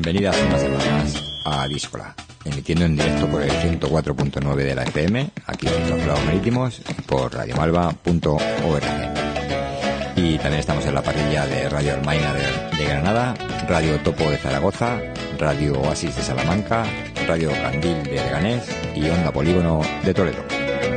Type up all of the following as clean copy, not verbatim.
Bienvenidas una semana más a Díscola, emitiendo en directo por el 104.9 de la FM, aquí en los Lagos Marítimos, por radiomalva.org. Y también estamos en la parrilla de Radio Almaina de Granada, Radio Topo de Zaragoza, Radio Oasis de Salamanca, Radio Candil de Leganés y Onda Polígono de Toledo.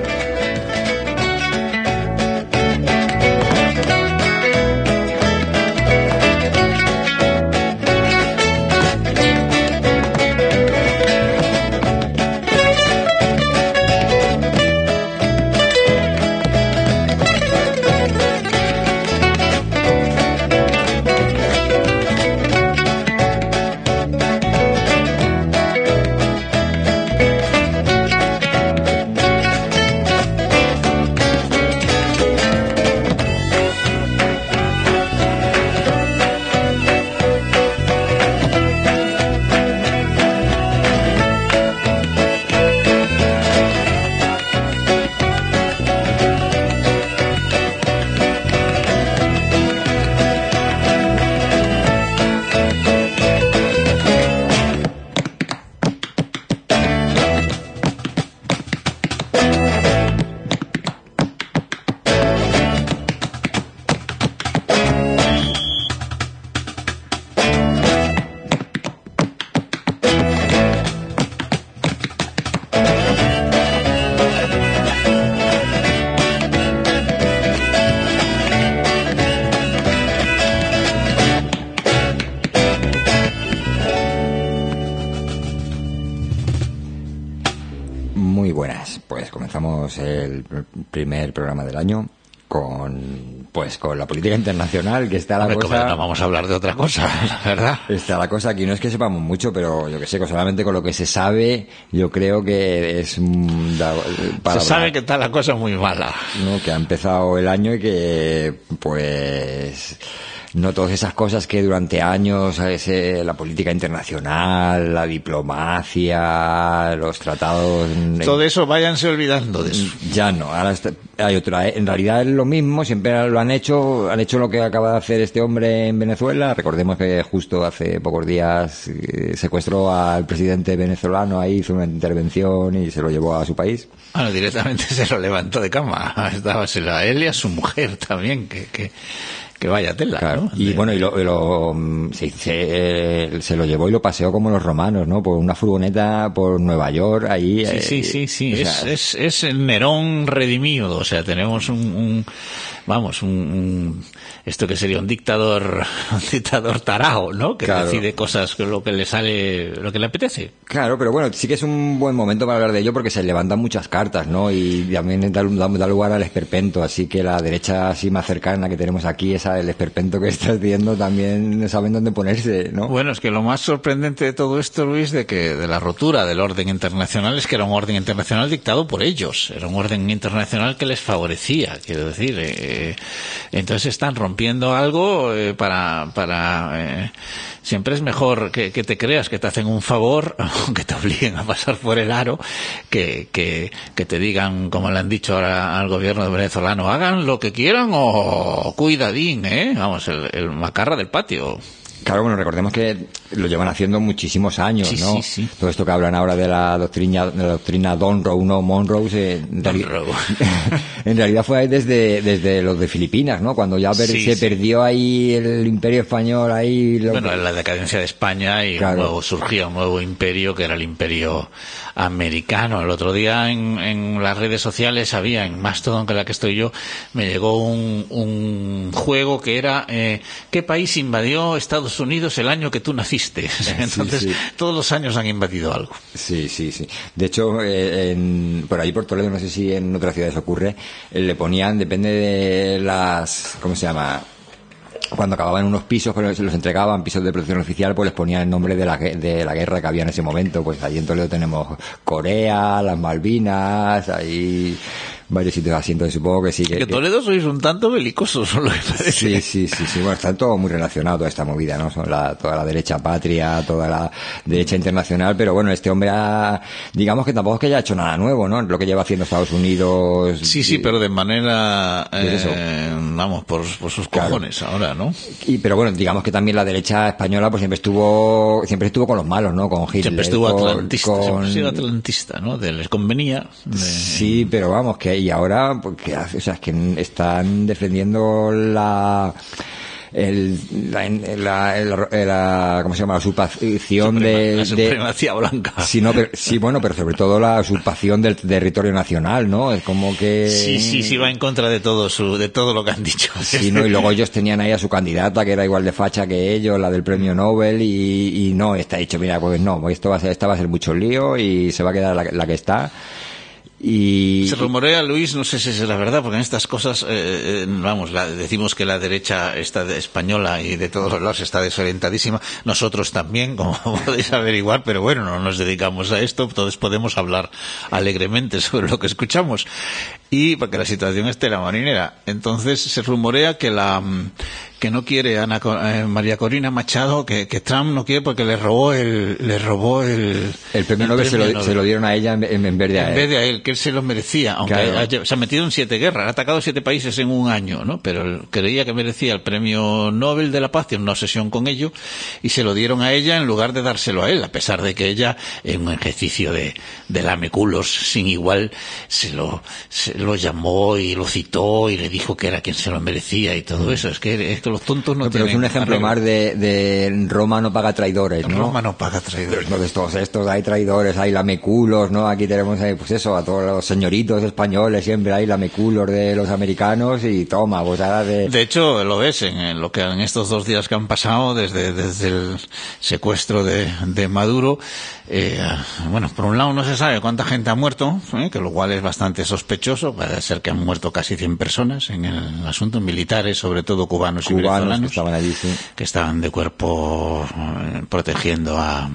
El primer programa del año con la política internacional, que está la cosa. No vamos a hablar de otra cosa, ¿verdad? Está la cosa aquí, no es que sepamos mucho, pero yo que sé, solamente con lo que se sabe, yo creo que es se sabe que está la cosa muy mala, ¿no? Que ha empezado el año y que no todas esas cosas que durante años, la política internacional, la diplomacia, los tratados... Todo eso váyanse olvidando de eso. Ya no, ahora hay otra. En realidad es lo mismo, siempre lo han hecho lo que acaba de hacer este hombre en Venezuela. Recordemos que justo hace pocos días secuestró al presidente venezolano, ahí hizo una intervención y se lo llevó a su país. Bueno, directamente se lo levantó de cama. Estábasela a él y a su mujer también, que vaya tela, claro, ¿no? Y bueno, se lo llevó y lo paseó como los romanos, ¿no? Por una furgoneta por Nueva York, ahí. Sí. O sea, es el Nerón redimido, o sea, tenemos esto que sería un dictador tarao, ¿no? Que claro, decide cosas con lo que le sale, lo que le apetece. Claro, pero bueno, sí que es un buen momento para hablar de ello porque se levantan muchas cartas, ¿no? Y también da lugar al esperpento, así que la derecha así más cercana que tenemos aquí, el esperpento que estás viendo, también no saben dónde ponerse, ¿no? Bueno, es que lo más sorprendente de todo esto, Luis, de la rotura del orden internacional, es que era un orden internacional dictado por ellos, era un orden internacional que les favorecía, quiero decir, entonces están rompiendo algo siempre es mejor que te creas que te hacen un favor, que te obliguen a pasar por el aro, que te digan, como le han dicho ahora al gobierno venezolano, hagan lo que quieran o cuidadín, vamos, el macarra del patio. Claro, bueno, recordemos que lo llevan haciendo muchísimos años, sí, ¿no? Sí. Todo esto que hablan ahora de la doctrina Monroe, ¿no? Monroe, en realidad fue desde los de Filipinas, ¿no? Cuando ya se perdió ahí el imperio español, ahí... Bueno, en la decadencia de España y claro, luego surgía un nuevo imperio que era el imperio americano. El otro día en las redes sociales había, en Mastodon, que es la que estoy yo, me llegó un juego que era ¿qué país invadió Estados Unidos el año que tú naciste? Entonces, sí. Todos los años han invadido algo. Sí. De hecho, por ahí por Toledo, no sé si en otras ciudades ocurre, le ponían, depende de las... ¿Cómo se llama? Cuando acababan unos pisos, pero se los entregaban, pisos de protección oficial, pues les ponían el nombre de la guerra que había en ese momento. Pues allí en Toledo tenemos Corea, las Malvinas, ahí... varios sitios así, entonces supongo que sí. Que Toledo sois un tanto belicosos, lo que parece. Sí, bueno, está todo muy relacionado toda esta movida, ¿no? Son toda la derecha patria, toda la derecha internacional, pero bueno, este hombre digamos que tampoco es que haya hecho nada nuevo, ¿no? Lo que lleva haciendo Estados Unidos. Sí, pero de manera, vamos, por sus cojones ahora, ¿no? Pero bueno, digamos que también la derecha española pues siempre estuvo con los malos, ¿no? Con Hitler. Siempre estuvo atlantista, siempre ha sido atlantista, ¿no? Les convenía. Sí, pero vamos, que y ahora, pues, ¿qué hace? O sea, es que están defendiendo ¿cómo se llama? La usurpación la supremacía blanca. Pero sobre todo la usurpación del territorio nacional, ¿no? Es como que... Sí, va en contra de todo lo que han dicho. Sí, ¿no? Y luego ellos tenían ahí a su candidata, que era igual de facha que ellos, la del premio Nobel, y no, está dicho, mira, pues no, esta va a ser mucho lío y se va a quedar la que está. Y se rumorea, Luis, no sé si es la verdad, porque en estas cosas, decimos que la derecha española y de todos los lados está desorientadísima. Nosotros también, como podéis averiguar, pero bueno, no nos dedicamos a esto, entonces podemos hablar alegremente sobre lo que escuchamos. Y porque la situación es tela marinera. Entonces se rumorea que no quiere María Corina Machado, que Trump no quiere porque le robó el premio Nobel. Se lo dieron a ella en vez de a él. En vez de a él, que él se lo merecía, aunque se ha metido en 7 guerras, ha atacado 7 países en un año, ¿no? Pero él creía que merecía el premio Nobel de la Paz, tiene una obsesión con ello, y se lo dieron a ella en lugar de dárselo a él, a pesar de que ella, en un ejercicio de lameculos sin igual, se lo llamó y lo citó y le dijo que era quien se lo merecía y todo eso. Es que los tontos no tienen... Pero es un ejemplo más de Roma no paga traidores, ¿no? Roma no paga traidores. Entonces todos estos hay traidores, hay lameculos, ¿no? Aquí tenemos pues eso, a todos los señoritos españoles, siempre hay lameculos de los americanos y toma, pues ahora De hecho, lo ves en lo que en estos 2 días que han pasado desde el secuestro de Maduro. Bueno, por un lado no se sabe cuánta gente ha muerto, que lo cual es bastante sospechoso. Parece ser que han muerto casi 100 personas en el asunto, militares, sobre todo cubanos y venezolanos, que estaban allí, sí, que estaban de cuerpo protegiendo a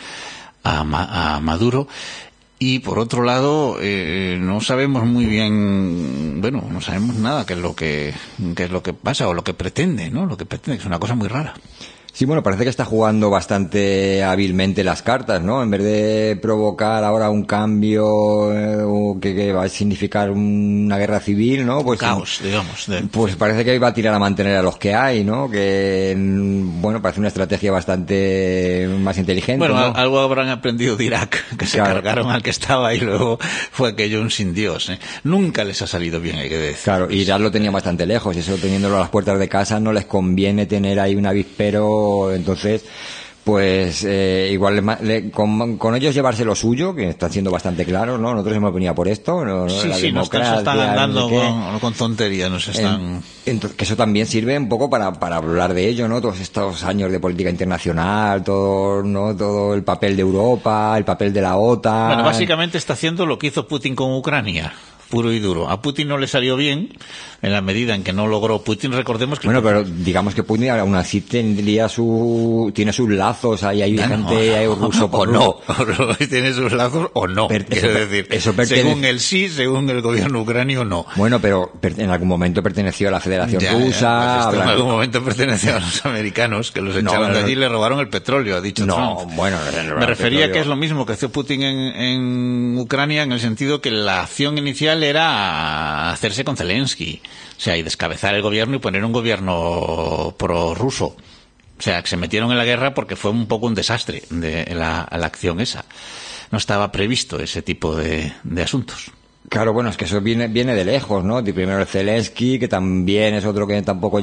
Maduro. Y por otro lado, no sabemos muy bien, no sabemos nada qué es lo que pasa o lo que pretende, ¿no? Lo que pretende, que es una cosa muy rara. Sí, bueno, parece que está jugando bastante hábilmente las cartas, ¿no? En vez de provocar ahora un cambio que va a significar una guerra civil, ¿no? Pues caos, digamos. Pues parece que va a tirar a mantener a los que hay, ¿no? Que, bueno, parece una estrategia bastante más inteligente. Bueno, ¿no? Algo habrán aprendido de Irak, que se cargaron al que estaba y luego fue aquello un sin Dios, ¿eh? Nunca les ha salido bien, hay que decir. Claro, Irak lo tenía bastante lejos, y eso teniéndolo a las puertas de casa no les conviene tener ahí un avispero. Entonces, pues igual con ellos llevarse lo suyo, que están siendo bastante claros, ¿no? Nosotros hemos venido por esto, ¿no? Sí, nos están andando con tonterías, nos están... Entonces, que eso también sirve un poco para hablar de ello, ¿no? Todos estos años de política internacional, todo el papel de Europa, el papel de la OTAN... Bueno, básicamente está haciendo lo que hizo Putin con Ucrania, puro y duro. A Putin no le salió bien, en la medida en que no logró Putin, recordemos que... Bueno, pero digamos que Putin aún así tiene sus lazos, hay gente hay ruso o no, tiene sus lazos o no, quiero decir, según él sí, según el gobierno ucranio no. Bueno, pero en algún momento perteneció a la Federación Rusa... Pues en algún momento perteneció a los americanos, que los echaron de allí y le robaron el petróleo, ha dicho Trump. Bueno, me refería que es lo mismo que hizo Putin en Ucrania, en el sentido que la acción inicial era hacerse con Zelensky, o sea, y descabezar el gobierno y poner un gobierno prorruso. O sea, que se metieron en la guerra porque fue un poco un desastre la acción esa. No estaba previsto ese tipo de asuntos. Claro, bueno, es que eso viene de lejos, ¿no? Primero el Zelensky, que también es otro que tampoco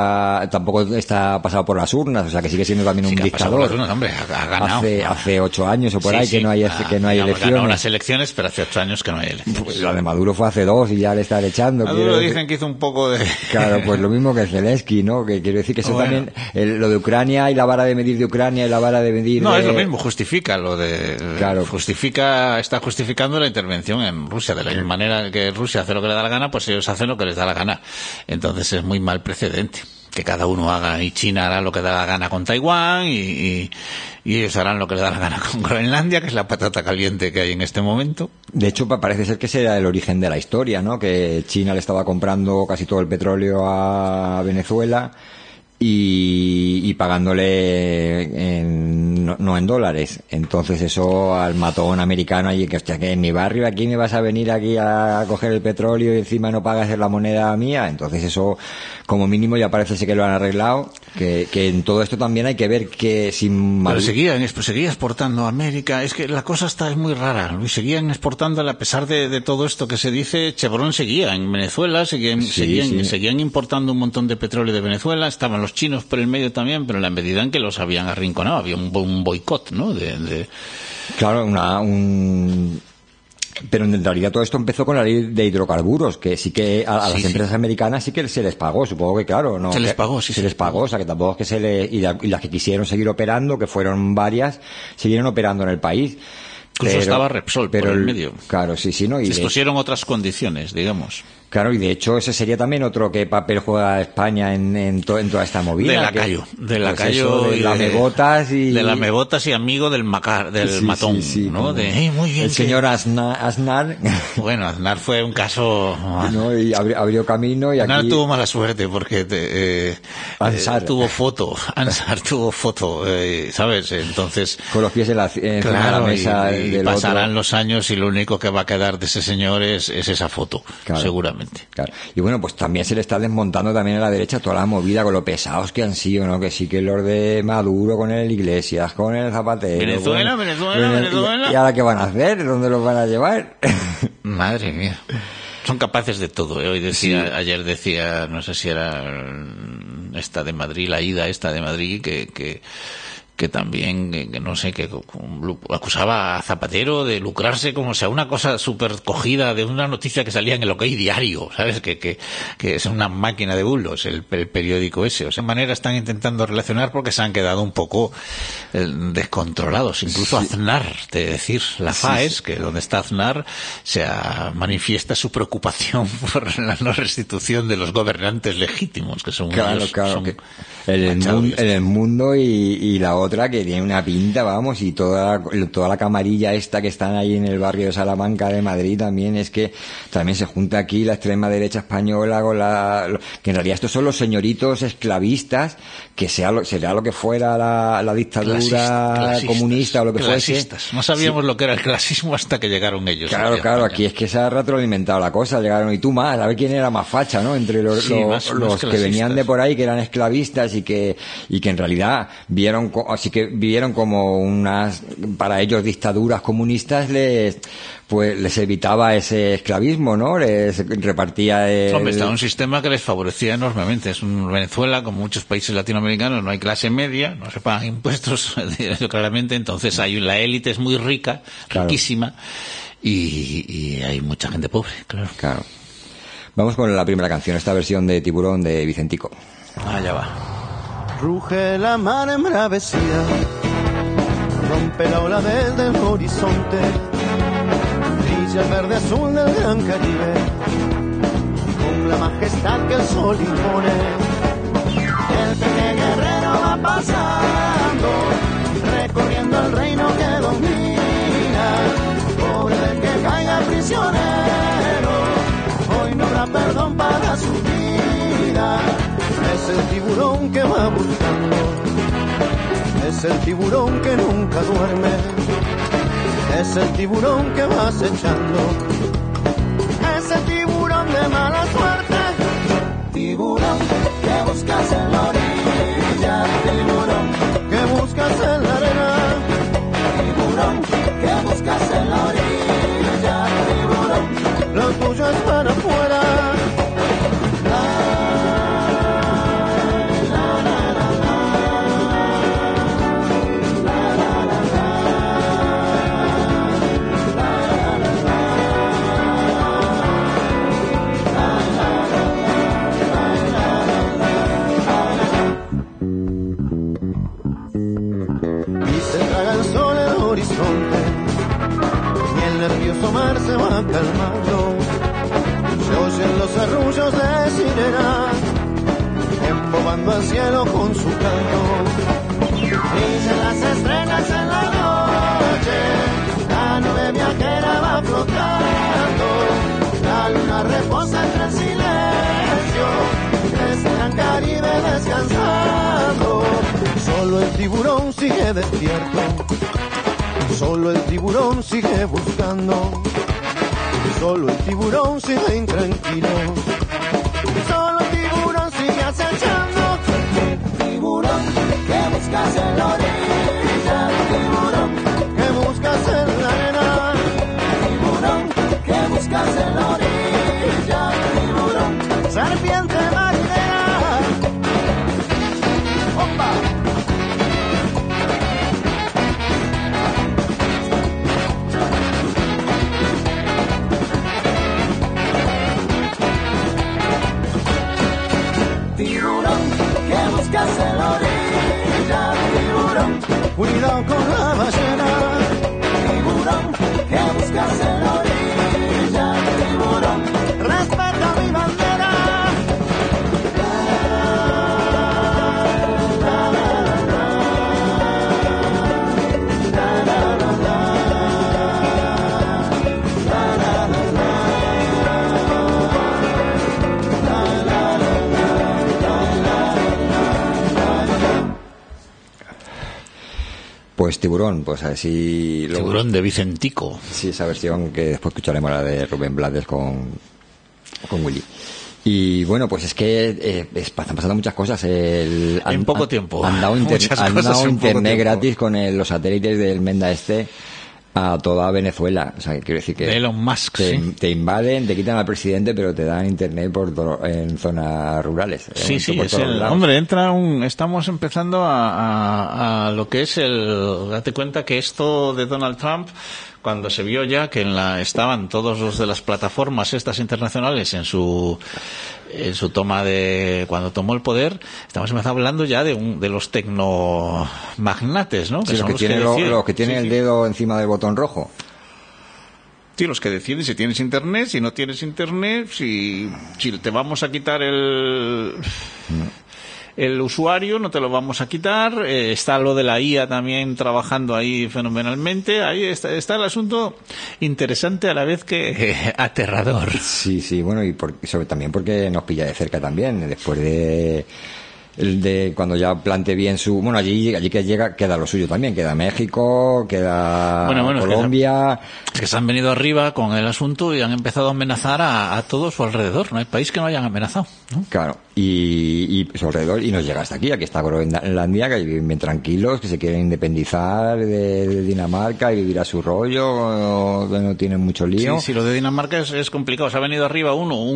está pasado por las urnas, o sea, que sigue siendo también un dictador. Por las urnas, hombre, ha ganado. Hace 8 años o por ahí que no hay elecciones. Ganó las elecciones, pero hace 8 años que no hay elecciones. Pues la de Maduro fue hace 2 y ya le están echando. Maduro dicen que hizo un poco de... Claro, pues lo mismo que el Zelensky, ¿no? Que quiero decir que eso también, lo de Ucrania y la vara de medir de Ucrania y la vara de medir es lo mismo, justifica lo de... Claro. Está justificando la intervención en Rusia, de la misma manera que Rusia hace lo que le da la gana, pues ellos hacen lo que les da la gana. Entonces es muy mal precedente. que cada uno haga, y China hará lo que da la gana con Taiwán, y ellos harán lo que les da la gana con Groenlandia, que es la patata caliente que hay en este momento. De hecho, parece ser que ese era el origen de la historia, ¿no? Que China le estaba comprando casi todo el petróleo a Venezuela y pagándole no en dólares. Entonces eso al matón americano allí, que hostia, que en mi barrio aquí me vas a venir aquí a coger el petróleo y encima no pagas la moneda mía. Entonces eso como mínimo ya parece ser que lo han arreglado, que en todo esto también hay que ver que sin Pero seguía exportando a América. Es que la cosa es muy rara, Luis. Seguían exportándola a pesar de todo esto que se dice. Chevron seguía en Venezuela, seguían importando un montón de petróleo de Venezuela. Estaban los chinos por el medio también, pero en la medida en que los habían arrinconado había un boicot, ¿no? Claro, pero en realidad todo esto empezó con la ley de hidrocarburos, que sí que a las empresas americanas sí que se les pagó, supongo que claro, ¿no? Se les pagó, se les pagó, o sea que tampoco es que y las que quisieron seguir operando, que fueron varias, siguieron operando en el país. Incluso estaba Repsol por el medio. Claro, sí, ¿no? Se pusieron otras condiciones, digamos. Claro, y de hecho ese sería también otro que papel juega España en toda esta movida. De lacayo de lamebotas y... De lamebotas y amigo del matón, ¿no? Muy bien. El señor Aznar. Bueno, Aznar fue un caso... No, y abrió camino y Aznar aquí... tuvo mala suerte porque Ansar tuvo foto, ¿sabes? Entonces... Con los pies en la mesa y pasarán los años y lo único que va a quedar de ese señor es esa foto, claro. Seguramente. Claro. Y bueno, pues también se le está desmontando también a la derecha toda la movida con lo pesados que han sido, ¿no? Que sí que los de Maduro con el Iglesias, con el Zapatero. Venezuela. ¿Y ahora qué van a hacer? ¿Dónde los van a llevar? Madre mía. Son capaces de todo, ¿eh? Ayer decía, no sé si era esta de Madrid, la ida esta de Madrid, que también, que no sé, que acusaba a Zapatero de lucrarse como sea una cosa súper cogida de una noticia que salía en el OK Diario, ¿sabes? Que es una máquina de bulos el periódico ese. O sea, de manera están intentando relacionar porque se han quedado un poco descontrolados. Incluso Aznar, la FAES, que donde está Aznar, manifiesta su preocupación por la no restitución de los gobernantes legítimos, que son el mundo y la otra que tiene una pinta, vamos, y toda la camarilla esta que están ahí en el barrio de Salamanca de Madrid también es que también se junta aquí la extrema derecha española con que en realidad estos son los señoritos esclavistas, que será lo que fuera la dictadura comunista o lo que fuese. No sabíamos lo que era el clasismo hasta que llegaron ellos. Claro, aquí es que se ha retroalimentado la cosa, llegaron y tú más, a ver quién era más facha, ¿no? Entre los que venían de por ahí, que eran esclavistas y que en realidad vivieron como para ellos dictaduras comunistas les evitaba ese esclavismo, ¿no? Les repartía Hombre, está un sistema que les favorecía enormemente. Es Venezuela, como muchos países latinoamericanos, no hay clase media, no se pagan impuestos, claramente, entonces la élite es muy rica, riquísima, y hay mucha gente pobre, claro. Vamos con la primera canción, esta versión de Tiburón de Vicentico. Ya va. Ruge la mar embravecida, rompe la ola desde el horizonte, brilla el verde azul del gran Caribe, con la majestad que el sol impone. El pequeño guerrero va pasando, recorriendo el reino que domina, pobre del que caiga prisionero, hoy no habrá perdón para su vida. Es el tiburón que va buscando, es el tiburón que nunca duerme, es el tiburón que va acechando, es el tiburón de mala suerte. Tiburón que buscas en la orilla, tiburón que buscas en la arena, tiburón que buscas en la orilla, tiburón, lo tuyo es para afuera. robando al cielo con su canto. Brillan las estrellas en la noche, la nube viajera va flotando, la luna reposa entre el silencio, este gran Caribe descansando. Solo el tiburón sigue despierto, solo el tiburón sigue buscando, solo el tiburón sigue intranquilo, solo el tiburón sigue acechando. Tiburón que buscas en la orilla, tiburón que buscas en la arena, tiburón que buscas en la orilla, tiburón serpiente marinera. ¡Opa! Buscas en la orilla, tiburón, cuidado con la ballena, tiburón, que buscas en la orilla, tiburón, respeta mi bandera. Pues Tiburón, pues así... Tiburón de Vicentico. Sí, esa versión que después escucharemos la de Rubén Blades con Willy. Y bueno, pues es que están pasando muchas cosas. En poco tiempo. Han dado internet gratis con los satélites del Menda a toda Venezuela. O sea, quiero decir que de Elon Musk, te invaden, te quitan al presidente, pero te dan internet en zonas rurales. Sí, es hombre, estamos empezando a lo que es date cuenta que esto de Donald Trump, cuando se vio ya que estaban todos los de las plataformas estas internacionales en su toma cuando tomó el poder, estamos empezando hablando ya de los tecnomagnates, ¿no? Sí, los que tienen el dedo encima del botón rojo. Sí, los que deciden si tienes internet, si no tienes internet, si te vamos a quitar el usuario, no te lo vamos a quitar. Está lo de la IA también trabajando ahí fenomenalmente. Ahí está el asunto interesante a la vez que aterrador. Sí, bueno, y también porque nos pilla de cerca también, después de cuando ya plante bien allí que llega queda lo suyo también, queda México, queda Colombia. Es que se han venido arriba con el asunto y han empezado a amenazar a todo su alrededor. No hay país que no hayan amenazado, ¿no? Claro, y su alrededor, y nos llega hasta aquí está Groenlandia, que viven bien tranquilos, que se quieren independizar de Dinamarca y vivir a su rollo, no tienen mucho lío. Sí, lo de Dinamarca es complicado. Se ha venido arriba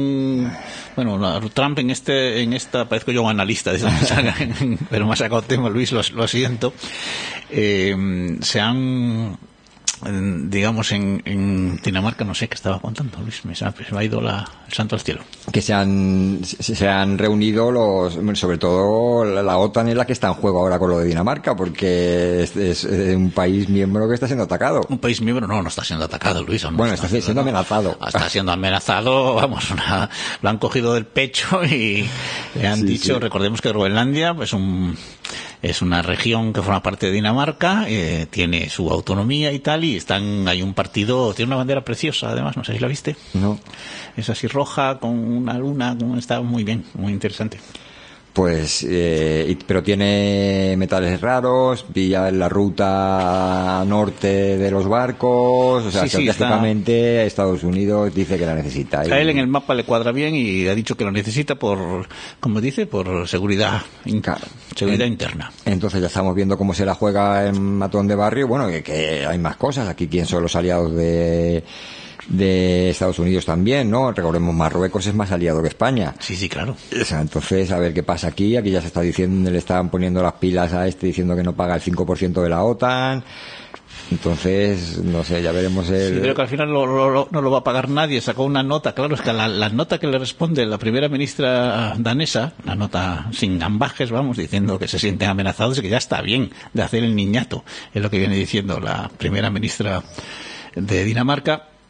Trump en esta parezco yo analista de esa pero me ha sacado tema, Luis, lo siento. Se han, digamos, en Dinamarca, no sé qué estaba contando, Luis, me ha ido el santo al cielo. Que se han reunido sobre todo la OTAN es la que está en juego ahora con lo de Dinamarca, porque es un país miembro que está siendo atacado. Un país miembro no está siendo atacado, Luis. Bueno, está siendo amenazado. Está siendo amenazado, lo han cogido del pecho y le han dicho, recordemos que Groenlandia es una región que forma parte de Dinamarca, tiene su autonomía y tal, y hay un partido, tiene una bandera preciosa, además, no sé si la viste. No. Es así roja, con una luna, está muy bien, muy interesante. Pues, pero tiene metales raros, pilla en la ruta norte de los barcos, o sea, estratégicamente Estados Unidos dice que la necesita. A él en el mapa le cuadra bien y ha dicho que lo necesita por seguridad, seguridad interna. Entonces ya estamos viendo cómo se la juega en Matón de Barrio, que hay más cosas. Aquí, ¿quién son los aliados de Estados Unidos también, ¿no? Recordemos, Marruecos es más aliado que España. Sí, claro. O sea, entonces, a ver qué pasa aquí ya se está diciendo, le están poniendo las pilas a diciendo que no paga el 5% de la OTAN. Entonces, no sé, ya veremos Sí, creo que al final no lo va a pagar nadie. Sacó una nota, claro, es que la nota que le responde la primera ministra danesa, una nota sin gambajes, diciendo que se sienten amenazados y que ya está bien de hacer el niñato, es lo que viene diciendo la primera ministra de Dinamarca.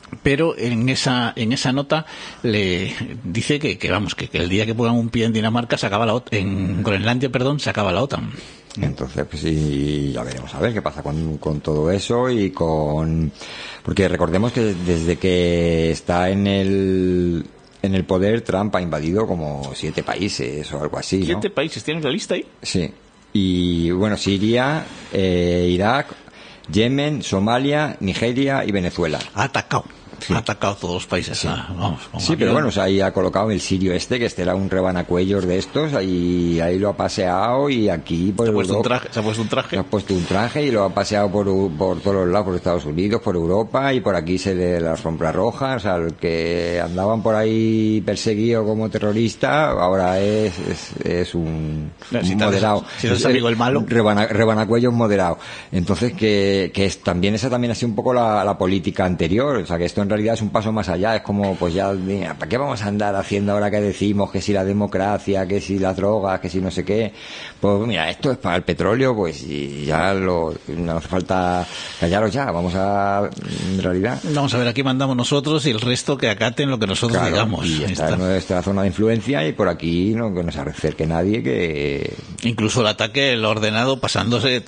pero en esa nota le dice que el día que pongan un pie en Dinamarca se acaba en Groenlandia, se acaba la OTAN. Entonces, pues sí, ya veremos a ver qué pasa con todo eso y porque recordemos que desde que está en el poder, Trump ha invadido como 7 países o algo así, ¿no? 7 países, ¿tienes la lista ahí? Sí. Y bueno, Siria, Irak, Yemen, Somalia, Nigeria y Venezuela. Ha atacado todos los países. Sí, vamos pero bueno, ahí ha colocado el sirio que era un rebanacuellos de estos, ahí lo ha paseado y aquí se ha puesto un traje. Se ha puesto un traje y lo ha paseado por todos los lados, por Estados Unidos, por Europa y por aquí se le las sombras rojas, al que andaban por ahí perseguido como terrorista, ahora es un moderado. Si es amigo el malo. Rebanacuellos moderado. Entonces también esa también ha sido un poco la política anterior, o sea que esto en realidad es un paso más allá, es como pues ya, mira, ¿para qué vamos a andar haciendo ahora que decimos que si la democracia, que si las drogas, que si no sé qué? Pues mira, esto es para el petróleo, pues y ya no hace falta callaros ya, en realidad. Vamos a ver, aquí mandamos nosotros y el resto que acaten lo que nosotros digamos. Y está en nuestra zona de influencia y por aquí no que nos acerque nadie que... Incluso el ataque, el ordenado, pasándose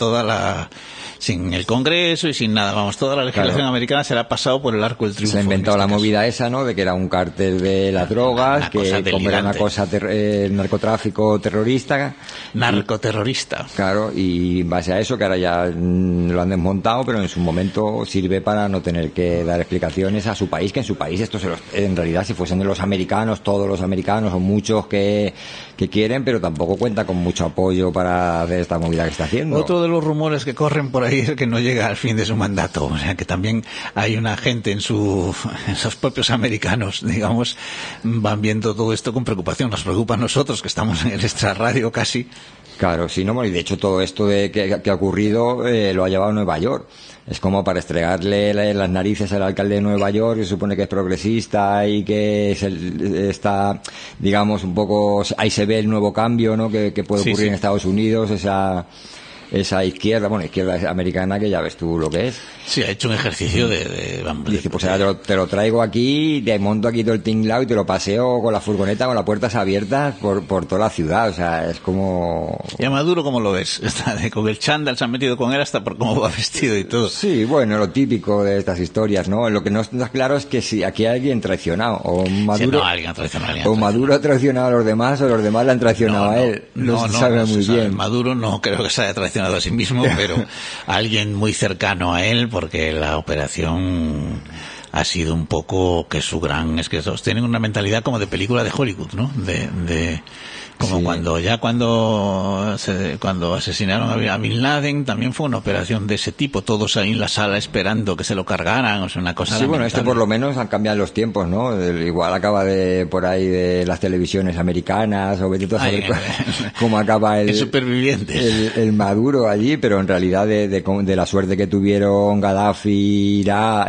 sin el Congreso y sin nada, toda la legislación americana se la ha pasado por el arco del triunfo. Se ha inventado la movida esa, ¿no? De que era un cártel de las drogas, como era una cosa narcotráfico terrorista. Narcoterrorista. Claro, y en base a eso, que ahora ya lo han desmontado, pero en su momento sirve para no tener que dar explicaciones a su país, que en su país en realidad si fuesen de los americanos, todos los americanos o muchos que quieren, pero tampoco cuenta con mucho apoyo para hacer esta movida que está haciendo. Otro de los rumores que corren por ahí es que no llega al fin de su mandato, o sea que también hay una gente en esos propios americanos, digamos, van viendo todo esto con preocupación. Nos preocupa a nosotros que estamos en el extrarradio casi. Claro, sí, no, y de hecho todo esto que ha ocurrido lo ha llevado a Nueva York. Es como para estregarle las narices al alcalde de Nueva York, que se supone que es progresista y que está, digamos, un poco... Ahí se ve el nuevo cambio, ¿no? Que puede ocurrir en Estados Unidos, esa izquierda americana que ya ves tú lo que es. Sí, ha hecho un ejercicio dice, pues ahora te lo traigo aquí, te monto aquí todo el tinglado y te lo paseo con la furgoneta, con las puertas abiertas por toda la ciudad, o sea, es como... ¿Y a Maduro cómo lo ves? Con el chándal se han metido con él hasta por cómo va vestido y todo. Sí, bueno, lo típico de estas historias, ¿no? Lo que no está claro es que si aquí hay alguien traicionado, o Maduro... Sí, alguien ha traicionado. O Maduro ha traicionado a los demás, o los demás le han traicionado a él. No se sabe muy bien. Maduro no creo que se haya traicionado a sí mismo, pero alguien muy cercano a él, porque la operación ha sido un poco que es que tienen una mentalidad como de película de Hollywood, ¿no? Como cuando asesinaron a Bin Laden, también fue una operación de ese tipo, todos ahí en la sala esperando que se lo cargaran, o sea, una cosa... Sí, bueno, esto por lo menos han cambiado los tiempos, ¿no? Igual acaba por ahí de las televisiones americanas, o vete tú a saber cómo acaba el Supervivientes. El Maduro allí, pero en realidad de la suerte que tuvieron Gaddafi,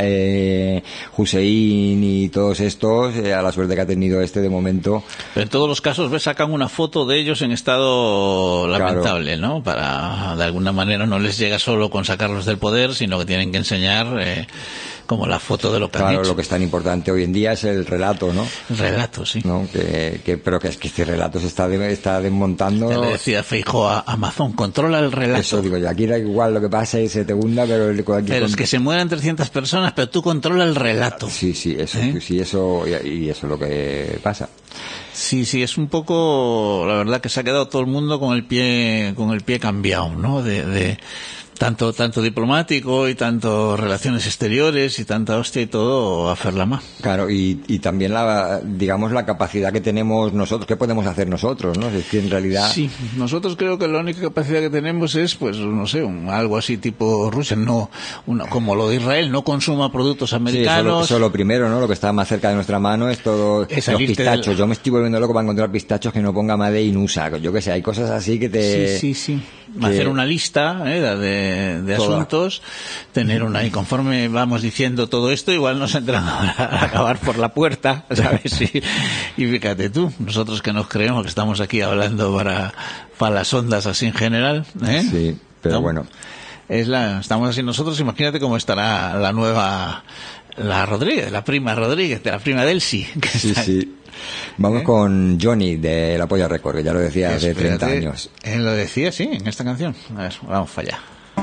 Hussein y todos estos, a la suerte que ha tenido de momento. Pero en todos los casos sacan una foto de ellos en estado lamentable, claro. ¿No? Para, de alguna manera, no les llega solo con sacarlos del poder, sino que tienen que enseñar como la foto de lo que han hecho. Lo que es tan importante hoy en día es el relato, ¿no? El relato, sí. ¿No? Pero que es que este relato se está desmontando. Ya le decía Feijóo a Amazon, controla el relato. Eso digo yo, aquí da igual lo que pase, se te hunda, pero es que se mueran 300 personas, pero tú controla el relato. Sí, eso, sí, eso, y eso es lo que pasa. Sí, es un poco, la verdad que se ha quedado todo el mundo con el pie cambiado, ¿no? Tanto diplomático y tanto relaciones exteriores y tanta hostia y todo a Ferlamá. Claro, y también la capacidad que tenemos nosotros, ¿qué podemos hacer nosotros, no? Es que en realidad... Sí, nosotros creo que la única capacidad que tenemos es, pues, no sé, algo así tipo Rusia, como lo de Israel, no consuma productos americanos. Sí, eso lo primero, ¿no? Lo que está más cerca de nuestra mano es todo los pistachos. Yo me estoy volviendo loco para encontrar pistachos que no ponga Made in USA. Yo que sé, hay cosas así que te... Sí. Hacer una lista de asuntos, tener una, y conforme vamos diciendo todo esto, igual nos entran a acabar por la puerta, ¿sabes? Y fíjate tú, nosotros que nos creemos que estamos aquí hablando para las ondas así en general, ¿eh? Sí, pero ¿no? Bueno. Estamos así nosotros, imagínate cómo estará la nueva la Rodríguez, la prima Rodríguez, de la prima Delcy. Sí. Vamos con Johnny de La Polla Record, que ya lo decía hace 30 años. Él lo decía, sí, en esta canción. A ver, vamos para allá.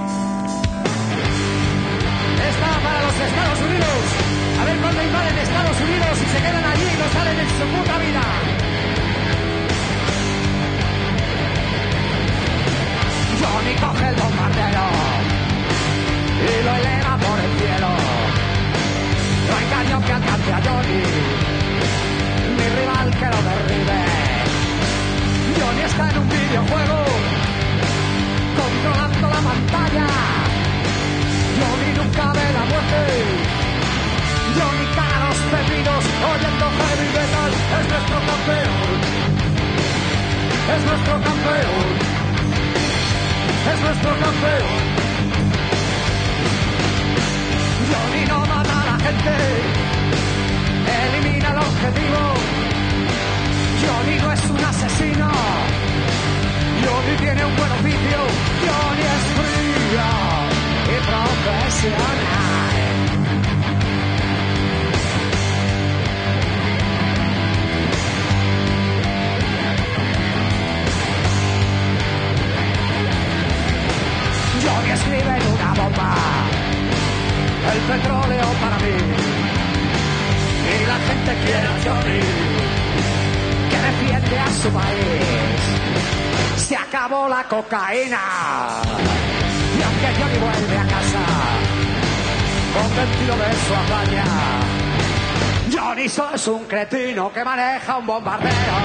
Esta para los Estados Unidos. A ver cuándo invaden Estados Unidos y se quedan allí y no salen en su puta vida. Johnny coge el bombardero y lo eleva por el cielo. No hay cañón que alcance a Johnny, ni rival que lo derribe. Johnny está en un videojuego, controlando la pantalla. Johnny nunca ve la muerte. Johnny caga los pepinos oyendo heavy metal. Es nuestro campeón. Es nuestro campeón. Es nuestro campeón. Johnny no mata a la gente, elimina el objetivo. Johnny no es un asesino, Johnny tiene un buen oficio. Johnny es frío y profesional. Johnny escribe en una bomba el petróleo para mí, y la gente quiere a Johnny, que defiende a su país. Se acabó la cocaína, y aunque Johnny vuelve a casa convencido de su hazaña, Johnny solo es un cretino que maneja un bombardero.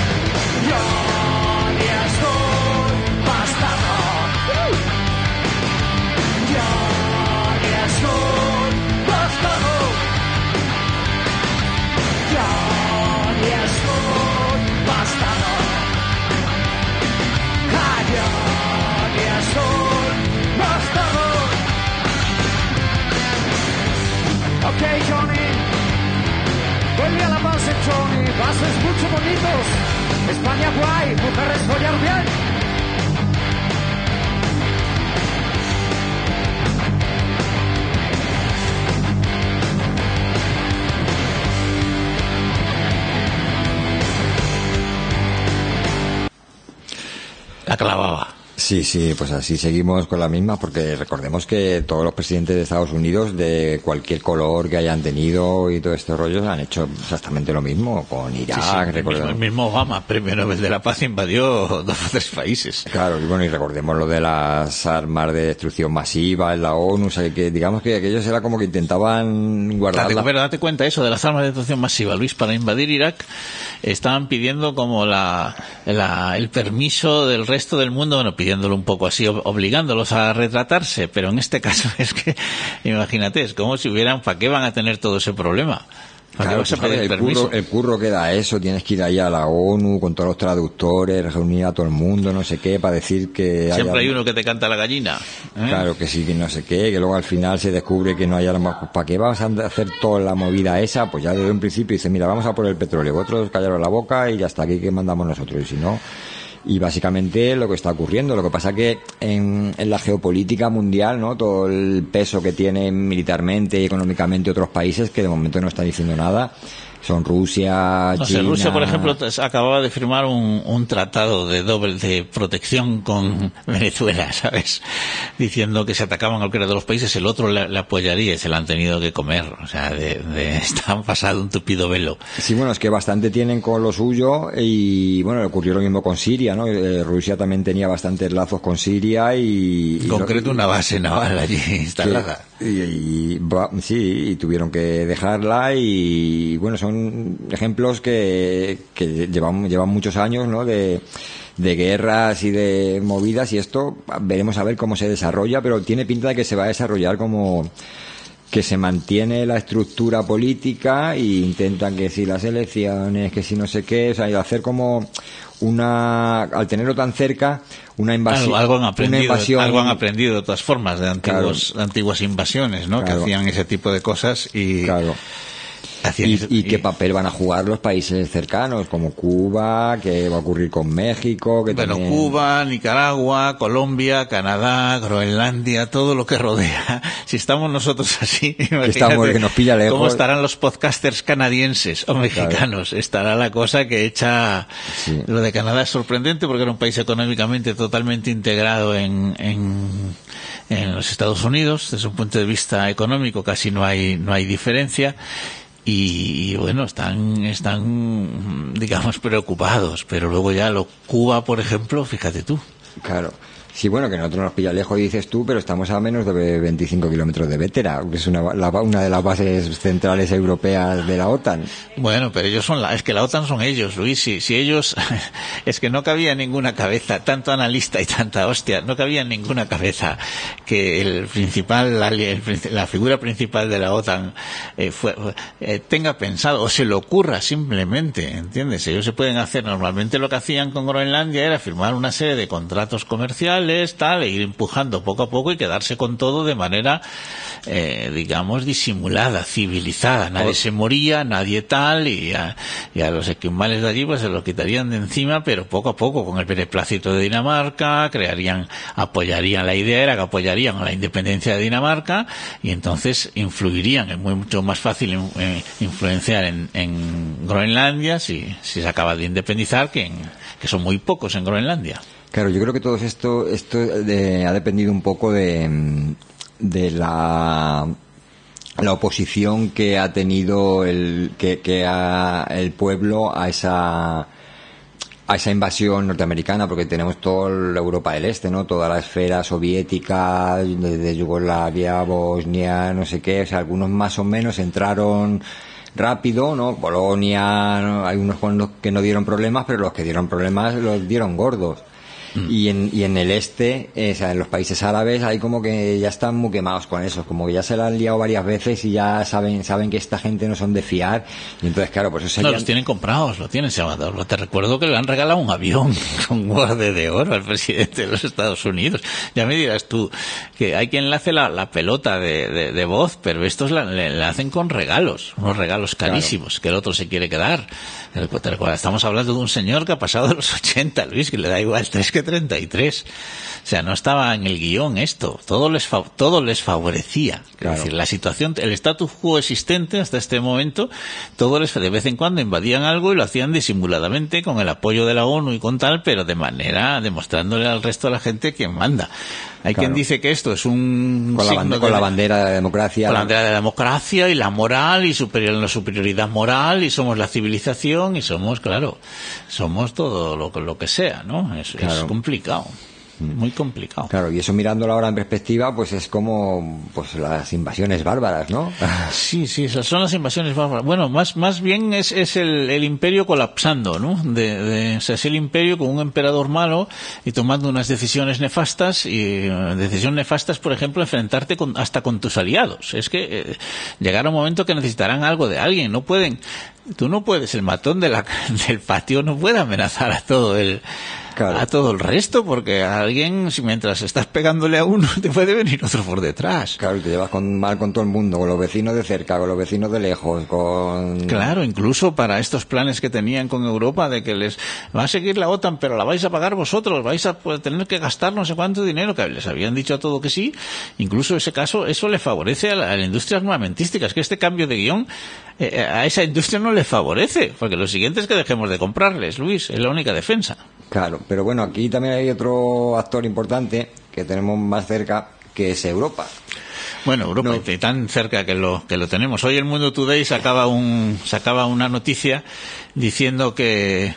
Johnny es un bastardo. Johnny es un bastardo. Johnny es un bastardo. Johnny es un bastardo. Ok, Johnny, vuelve a la base, Johnny. Bases mucho bonitos. España guay, mujeres follar bien. La clavaba. Sí, pues así seguimos con la misma, porque recordemos que todos los presidentes de Estados Unidos, de cualquier color que hayan tenido y todo este rollo, han hecho exactamente lo mismo con Irak. Sí, el mismo Obama, premio Nobel de la Paz, invadió 2 o 3 países. Claro, y bueno, y recordemos lo de las armas de destrucción masiva en la ONU, o sea, que digamos que aquellos era como que intentaban guardar. Pero date cuenta, eso de las armas de destrucción masiva, Luis, para invadir Irak estaban pidiendo como el permiso del resto del mundo, bueno, pidiéndolo un poco así, obligándolos a retratarse, pero en este caso es que, imagínate, es como si hubieran, ¿para qué van a tener todo ese problema? Claro, el curro que da eso, tienes que ir allá a la ONU con todos los traductores, reunir a todo el mundo, no sé qué, para decir que siempre hay uno que te canta la gallina, ¿eh? Claro que sí, que no sé qué, que luego al final se descubre que no hay armas. Pues, ¿para qué vas a hacer toda la movida esa? Pues ya desde un principio dice, mira, vamos a por el petróleo, vosotros callaros la boca y ya está, aquí que mandamos nosotros, y si no. Y básicamente lo que está ocurriendo, lo que pasa que en la geopolítica mundial, ¿no? Todo el peso que tienen militarmente y económicamente otros países que de momento no están diciendo nada, son Rusia, China. Rusia, por ejemplo, acababa de firmar un tratado de protección con Venezuela, ¿sabes? Diciendo que si atacaban a cualquiera de los países, el otro le apoyaría, y se la han tenido que comer. O sea, están pasado un tupido velo. Sí, bueno, es que bastante tienen con lo suyo, y bueno, ocurrió lo mismo con Siria, ¿no? Rusia también tenía bastantes lazos con Siria y en concreto una base naval allí instalada. Sí, y tuvieron que dejarla, y bueno, son ejemplos que llevan muchos años, ¿no? De guerras y de movidas, y esto veremos a ver cómo se desarrolla, pero tiene pinta de que se va a desarrollar como que se mantiene la estructura política e intentan que si las elecciones, que si no sé qué, o sea, hacer como al tenerlo tan cerca, una invasión. Algo han aprendido de todas formas de antiguas invasiones, ¿no? Claro. Que hacían ese tipo de cosas y. Claro. ¿Y qué papel van a jugar los países cercanos, como Cuba? ¿Qué va a ocurrir con México? También... Cuba, Nicaragua, Colombia, Canadá, Groenlandia, todo lo que rodea. Si estamos nosotros así, imagínate que nos pilla lejos. ¿Cómo estarán los podcasters canadienses o mexicanos? Claro. Estará la cosa que echa... Sí. Lo de Canadá es sorprendente porque era un país económicamente totalmente integrado en los Estados Unidos. Desde un punto de vista económico casi no hay diferencia. Y bueno, están digamos preocupados, pero luego ya Cuba, por ejemplo, fíjate tú. Claro. Sí, bueno, que nosotros nos pilla lejos, dices tú, pero estamos a menos de 25 kilómetros de Vétera, que es una de las bases centrales europeas de la OTAN. Bueno, pero ellos es que la OTAN son ellos, Luis. Si ellos, es que no cabía en ninguna cabeza, tanto analista y tanta hostia, no cabía en ninguna cabeza que la figura principal de la OTAN tenga pensado, o se le ocurra simplemente, ¿entiendes? Ellos se pueden hacer, normalmente lo que hacían con Groenlandia era firmar una serie de contratos comerciales, tal, e ir empujando poco a poco y quedarse con todo de manera, digamos, disimulada, civilizada. Nadie se moría, nadie tal, y a los esquimales de allí pues se los quitarían de encima, pero poco a poco, con el beneplácito de Dinamarca, apoyarían, la idea era que apoyarían a la independencia de Dinamarca, y entonces influirían, es mucho más fácil influenciar en Groenlandia si se acaba de independizar que son muy pocos en Groenlandia. Claro, yo creo que todo esto ha dependido un poco de la oposición que ha tenido el pueblo a esa invasión norteamericana, porque tenemos toda la Europa del Este, ¿no? Toda la esfera soviética, desde Yugoslavia, Bosnia, no sé qué, o sea, algunos más o menos entraron rápido, ¿no? Polonia, ¿no? Hay unos con los que no dieron problemas, pero los que dieron problemas los dieron gordos. Y en el este, o sea, en los países árabes, hay como que ya están muy quemados con eso, como que ya se la han liado varias veces y ya saben que esta gente no son de fiar, y entonces claro, pues eso sería... No, los tienen comprados, lo tienen, Salvador. Te recuerdo que le han regalado un avión con guardia de oro al presidente de los Estados Unidos. Ya me dirás tú que hay quien le hace la pelota de voz, pero estos le hacen con regalos, unos regalos carísimos, claro, que el otro se quiere quedar. Te recuerdo, estamos hablando de un señor que ha pasado de los 80, Luis, que le da igual 3 que 33. O sea, no estaba en el guión esto. Todo les favorecía. Claro. Es decir, la situación, el status quo existente hasta este momento, de vez en cuando invadían algo y lo hacían disimuladamente con el apoyo de la ONU y con tal, pero de manera demostrándole al resto de la gente quién manda. Hay quien dice que esto es un con la bandera de la democracia. Con la bandera de la democracia y la moral y la superioridad moral, y somos la civilización y somos todo lo que sea, ¿no? Es complicado. Muy complicado. Claro, y eso mirándolo ahora en perspectiva, pues es como pues las invasiones bárbaras, ¿no? Sí, esas son las invasiones bárbaras. Bueno, más bien es el imperio colapsando, ¿no? O sea, es el imperio con un emperador malo y tomando unas decisiones nefastas, por ejemplo, enfrentarte hasta con tus aliados. Es que llegará un momento que necesitarán algo de alguien, tú no puedes, el matón del patio no puede amenazar a todo el resto, porque alguien, si mientras estás pegándole a uno, te puede venir otro por detrás. Claro, y te llevas mal con todo el mundo, con los vecinos de cerca, con los vecinos de lejos, Claro, incluso para estos planes que tenían con Europa de que les va a seguir la OTAN, pero la vais a pagar vosotros, vais a tener que gastar no sé cuánto dinero, que les habían dicho a todo que sí. Incluso ese caso, eso le favorece a la industria armamentística. Es que este cambio de guión a esa industria no le favorece, porque lo siguiente es que dejemos de comprarles, Luis, es la única defensa. Claro, pero bueno, aquí también hay otro actor importante que tenemos más cerca, que es Europa. Bueno, Europa, tan cerca que lo tenemos. Hoy el Mundo Today sacaba una noticia diciendo que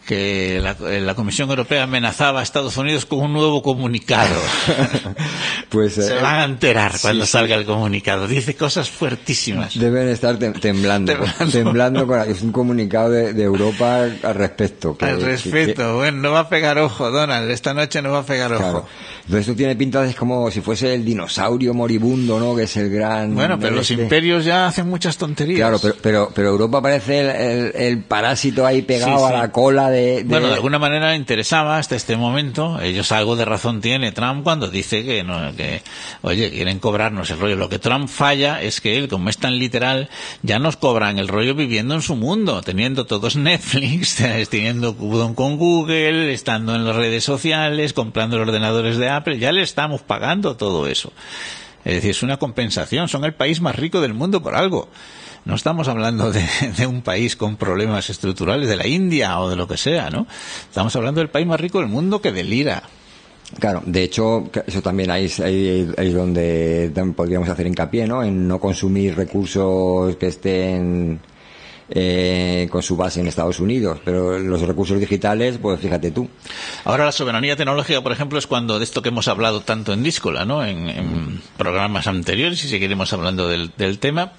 la Comisión Europea amenazaba a Estados Unidos con un nuevo comunicado. Pues se van a enterar cuando salga el comunicado. Dice cosas fuertísimas. Deben estar temblando. Es un comunicado de Europa al respecto. Bueno, no va a pegar ojo, Donald. Esta noche no va a pegar ojo. Claro. Entonces esto tiene pinta de como si fuese el dinosaurio moribundo, ¿no? Que es el gran... Bueno, pero los imperios ya hacen muchas tonterías. Claro, pero Europa parece el parásito ahí pegado a la cola Bueno, de alguna manera interesaba hasta este momento. Ellos algo de razón tiene Trump cuando dice que, no, que oye, quieren cobrarnos el rollo. Lo que Trump falla es que él, como es tan literal, ya nos cobran el rollo viviendo en su mundo, teniendo todos Netflix, teniendo con Google, estando en las redes sociales, comprando los ordenadores de Apple, ya le estamos pagando todo eso. Es decir, es una compensación, son el país más rico del mundo por algo. No estamos hablando de un país con problemas estructurales, de la India o de lo que sea, ¿no? Estamos hablando del país más rico del mundo que delira. Claro, de hecho, eso también ahí es donde podríamos hacer hincapié, ¿no? En no consumir recursos que estén con su base en Estados Unidos, pero los recursos digitales, pues fíjate tú. Ahora la soberanía tecnológica, por ejemplo, es cuando de esto que hemos hablado tanto en Díscola, ¿no? En programas anteriores, y seguiremos hablando del tema.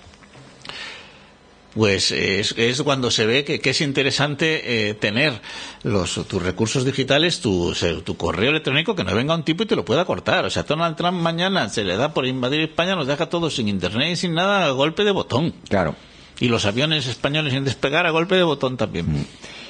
Pues es cuando se ve que es interesante tener tus recursos digitales, tu correo electrónico, que no venga un tipo y te lo pueda cortar. O sea, Donald Trump mañana se le da por invadir España, nos deja todos sin internet y sin nada a golpe de botón. Claro. Y los aviones españoles sin despegar a golpe de botón también.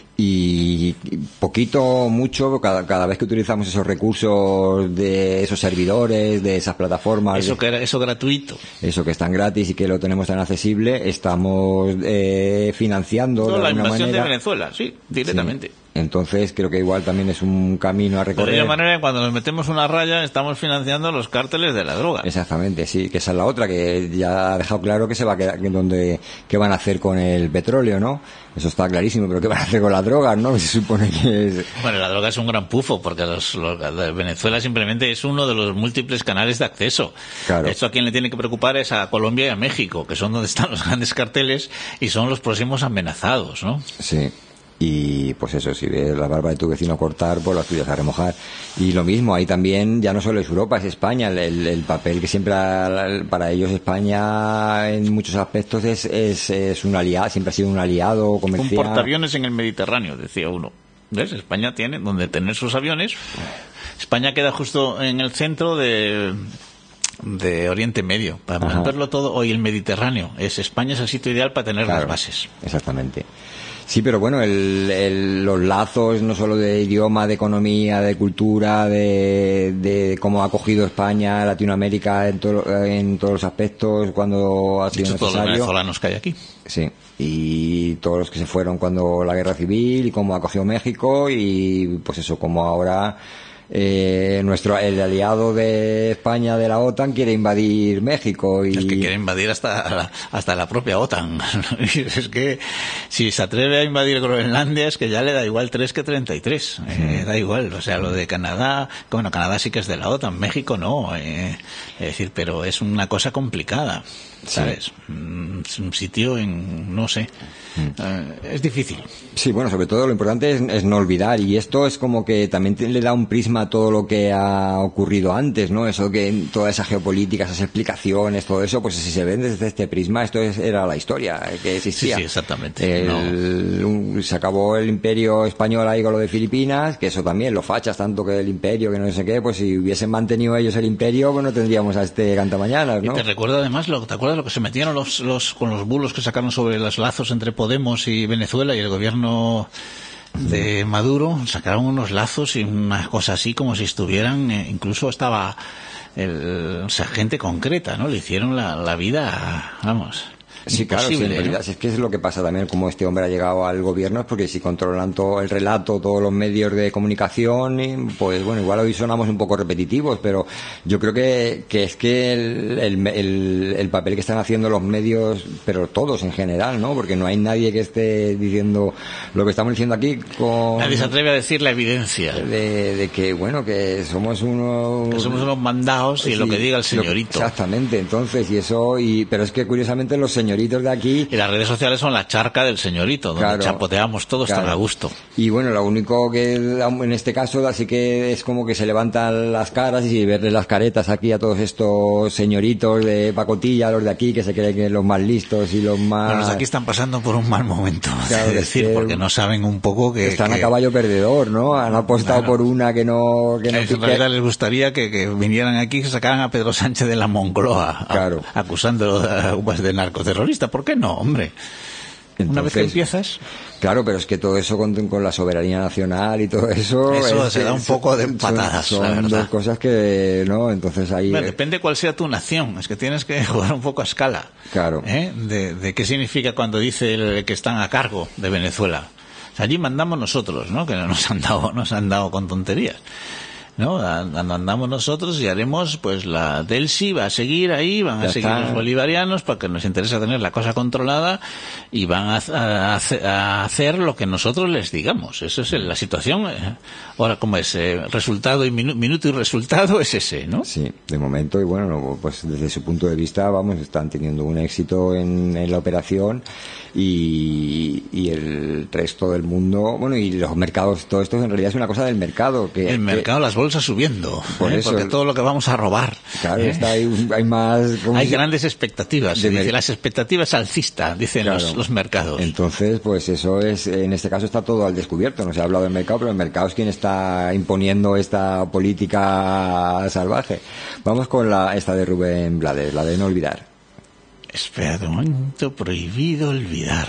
Y poquito, mucho, cada vez que utilizamos esos recursos de esos servidores, de esas plataformas, eso gratuito, eso que es tan gratis y que lo tenemos tan accesible, estamos financiando la invasión manera de Venezuela, sí, directamente. Sí. Entonces creo que igual también es un camino a recorrer. De alguna manera, cuando nos metemos una raya, estamos financiando los cárteles de la droga. Exactamente, sí, que esa es la otra, que ya ha dejado claro que se va a quedar, qué van a hacer con el petróleo, ¿no? Eso está clarísimo, pero ¿qué van a hacer con las drogas, no? Se supone que es... Bueno, la droga es un gran pufo, porque Venezuela simplemente es uno de los múltiples canales de acceso. Claro. Esto a quien le tiene que preocupar es a Colombia y a México, que son donde están los grandes carteles y son los próximos amenazados, ¿no? Sí. Y pues eso, si ves la barba de tu vecino cortar, pues las tuyas a remojar. Y lo mismo, ahí también ya no solo es Europa, es España. El papel que siempre para ellos España en muchos aspectos es un aliado, siempre ha sido un aliado comercial. Un portaaviones en el Mediterráneo, decía uno. ¿Ves? España tiene donde tener sus aviones. España queda justo en el centro de Oriente Medio, para verlo todo. Hoy el Mediterráneo España es el sitio ideal para tener las bases. Exactamente. Sí, pero bueno, los lazos no solo de idioma, de economía, de cultura, de cómo ha acogido España, Latinoamérica en todos los aspectos cuando ha sido necesario. Todos los venezolanos que hay aquí. Sí, y todos los que se fueron cuando la guerra civil, y cómo acogió México, y pues eso, como ahora el aliado de España de la OTAN quiere invadir México y es que quiere invadir hasta la propia OTAN. Es que si se atreve a invadir Groenlandia es que ya le da igual 3 que 33. Da igual, o sea, lo de Canadá, bueno, Canadá sí que es de la OTAN, México no, es decir, pero es una cosa complicada, ¿sabes? Sí. Es un sitio no sé, es difícil. Sí, bueno, sobre todo lo importante es no olvidar, y esto es como que también le da un prisma a todo lo que ha ocurrido antes, ¿no? Eso que toda esa geopolítica, esas explicaciones, todo eso, pues si se ven desde este prisma, esto era la historia que existía. Sí, exactamente. Se acabó el imperio español ahí con lo de Filipinas, que eso también, lo fachas tanto que el imperio, que no sé qué, pues si hubiesen mantenido ellos el imperio, pues no tendríamos a este cantamañanas, ¿no? Y te recuerdo además, ¿te acuerdas lo que se metieron con los bulos que sacaron sobre los lazos entre Podemos y Venezuela y el gobierno de Maduro? Sacaron unos lazos y unas cosas así como si estuvieran, incluso estaba gente concreta, ¿no? Le hicieron la vida, vamos. Sí, claro, sí, en realidad, es que es lo que pasa también, como este hombre ha llegado al gobierno, es porque si controlan todo el relato, todos los medios de comunicación, pues bueno, igual hoy sonamos un poco repetitivos, pero yo creo que es que el papel que están haciendo los medios, pero todos en general, ¿no? Porque no hay nadie que esté diciendo lo que estamos diciendo aquí nadie se atreve a decir la evidencia de que, bueno, que somos unos mandados y sí, lo que diga el señorito. Exactamente, entonces, pero es que curiosamente los señoritos de aquí... Y las redes sociales son la charca del señorito, donde claro, chapoteamos todos tan a gusto. Y bueno, lo único que en este caso así que es como que se levantan las caras y verles las caretas aquí a todos estos señoritos de pacotilla, los de aquí que se creen que los más listos y los más... Pero los de aquí están pasando por un mal momento, claro, es decir, porque no saben un poco que... Están a caballo perdedor, ¿no? Han apostado por una que no en realidad les gustaría que vinieran aquí y sacaran a Pedro Sánchez de la Moncloa, claro, acusándolo de narcoterrorista. ¿Por qué no, hombre? Entonces, una vez que empiezas... Claro, pero es que todo eso con la soberanía nacional y todo eso... Eso se da un poco de patadas, son la verdad. dos cosas que, ¿no? Entonces ahí... Bueno, depende cuál sea tu nación, es que tienes que jugar un poco a escala. Claro. De qué significa cuando dice el que están a cargo de Venezuela. O sea, allí mandamos nosotros, ¿no? Que no nos han dado con tonterías. ¿No? Andamos nosotros y haremos, pues la Delsi va a seguir ahí, van a seguir los bolivarianos porque nos interesa tener la cosa controlada y van a hacer lo que nosotros les digamos. Eso es la situación. Ahora, ¿cómo es? Resultado y minuto y resultado es ese, ¿no? Sí, de momento, y bueno, pues desde su punto de vista, vamos, están teniendo un éxito en la operación y el resto del mundo, bueno, y los mercados, todo esto en realidad es una cosa del mercado. El mercado, las bolsas subiendo, por eso, porque todo lo que vamos a robar. Claro, hay más... Hay grandes expectativas, las expectativas alcistas, dicen los mercados. Entonces, pues eso es, en este caso está todo al descubierto, no se ha hablado del mercado, pero el mercado es quien está imponiendo esta política salvaje. Vamos con esta de Rubén Blades, la de no olvidar. Espera un momento, prohibido olvidar.